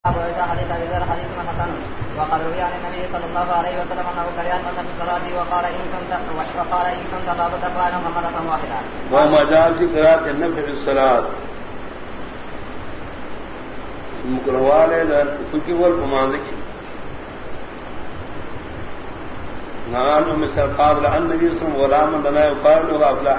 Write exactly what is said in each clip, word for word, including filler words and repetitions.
حديث أبي ذر حديث حسن وقد روي عن النبي صلى الله عليه وسلم أنه كره أن في الصلاة وقال إن كنت وقال إن كنت لابد فعلا مرة واحدة. ومجال في قراءة النفل في الصلاة مكروه لنا كل والمانزك نعم مثل قابل عن النبي صلى الله عليه وسلم ولا من لنا يقال له أفلاح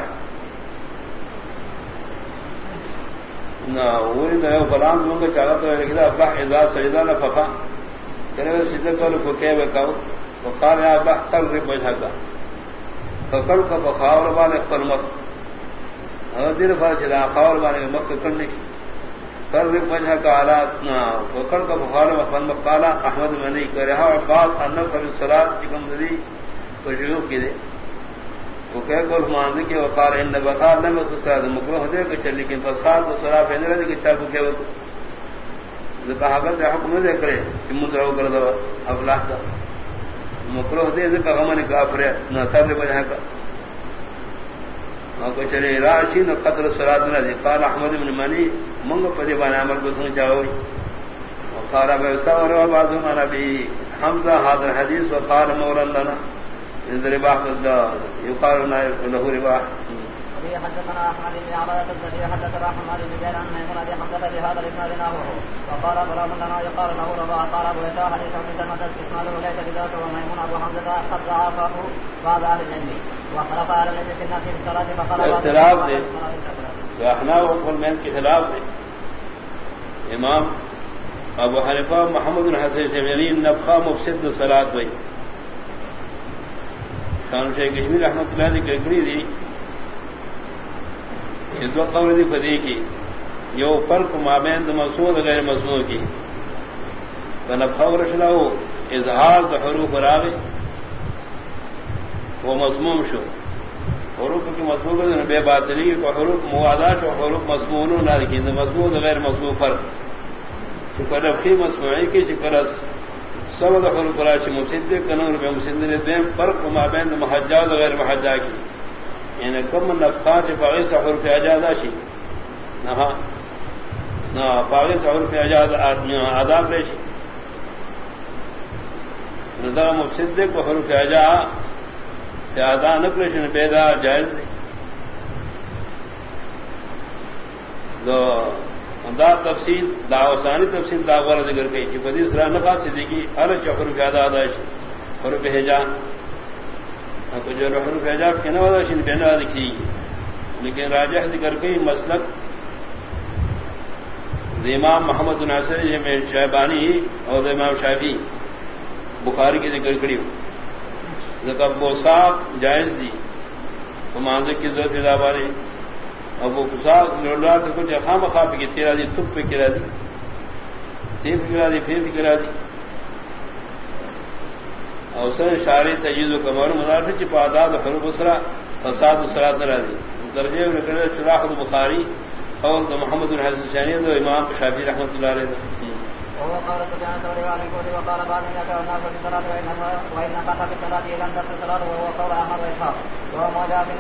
نہ وہی تو غلام لوگوں کا چاہتا ہے لیکن افلاح اذا سجدہ لفقا کرے سجدہ کو فکے بکاو وقال يا ابا قلب وجهك فقل کا بخاور والے قلمت حاضر فاجلا خاور والے مکہ کرنے کی قلب وجهك على وقل کا بخاور وقلمت قال احمد بن کرے اور بعد ان فر الصلاه کی کمزوری کو شروع کی دے وہ کہ گل مان کے وقار ان بقا لم تستاد مکروہ دے کہ چل لیکن فساد و صراف ہے نہیں کہ چاہ کہ وہ کہا کہ حکم دے کرے کہ مدرو کر دو افلاح کا مکروہ دے کہ غمن کافر نہ تر بجا کا اور کو چلے راشی نہ قدر صلات نہ قال احمد بن منی منگ پدی بنا عمل کو سن جاؤ وقال ابو ثور وبعض من ابي حمزه هذا الحديث وقال مولانا رباح يقال له رباح. حدثنا احمد بن عباده الزهري حدثنا احمد بن جابر عن ميمون بن حمزه بهذا الاسناد نحوه وقال غلام لنا يقال له رباح قال ابو عيسى حديث ابن سلمة اسناده ليس بذاك وميمون ابو حمزه قد ضعفه بعض اهل العلم واختلف على الذي في النفس في الصلاه فقال اختلاف ہے احناف والمن کے خلاف ہے امام ابو حنیفہ محمد بن حسن شیبانی نفخہ مفسد الصلاۃ ہوئی خان شیخ کشمیر رحمۃ اللہ علیہ کی گری دی اس وقت قول دی فدی کی یو فرق مابین مسعود غیر مسموع کی فنفخہ رشلہ اظہار حروف راغ وہ مسموم شو حروف کی مسموع بے باطلی کو حروف موادات و حروف مسموع نہ لکھی مسموع غیر مسموع فرق چکر نفخی مسموعی کی چکر سبب حروف راش مسد کنور بے مسد دیم فرق مابین محجاز غیر محجا کی یعنی کم نفقات فاغس حروف اجازہ شی نہ نہ فاغس حروف اجازہ عذاب ریشی ندا مفسد کو حروف اجا ادا نقلشن پیدا جائز دو دا تفصیل دا اوسانی تفصیل دا غور ذکر کی کہ حدیث را نقا صدیقی ہر چکر کا ادا ادا حروف ہجا کو جو حروف ہجا کہ نہ ودا شن بنا لکھی لیکن راجح ذکر کی مسلک امام محمد ناصر میں شیبانی اور امام شافعی بخاری کی ذکر کری ذکر بوساق جائز دی تو مانزک کی ضرورت ادا باری ابو قصاص لولا تو کچھ خام خاف کی تیرا دی تپ پہ کرا دی تیپ کرا دی پھر کرا دی اوسر شاری تجیز و کمر مدارس چ پاداد حروف اسرا فساد الصلات نہ دی درجے میں کرے شراح البخاری قول محمد بن حسن شانی و امام شافعی رحمۃ اللہ علیہ وهو قال سفيان الثوري وعن الكوفي وقال بعض الناس والناس في الصلاه وان وان قطع في الصلاه لم تصل الصلاه وهو قول احمد واسحاق وهو ما جاء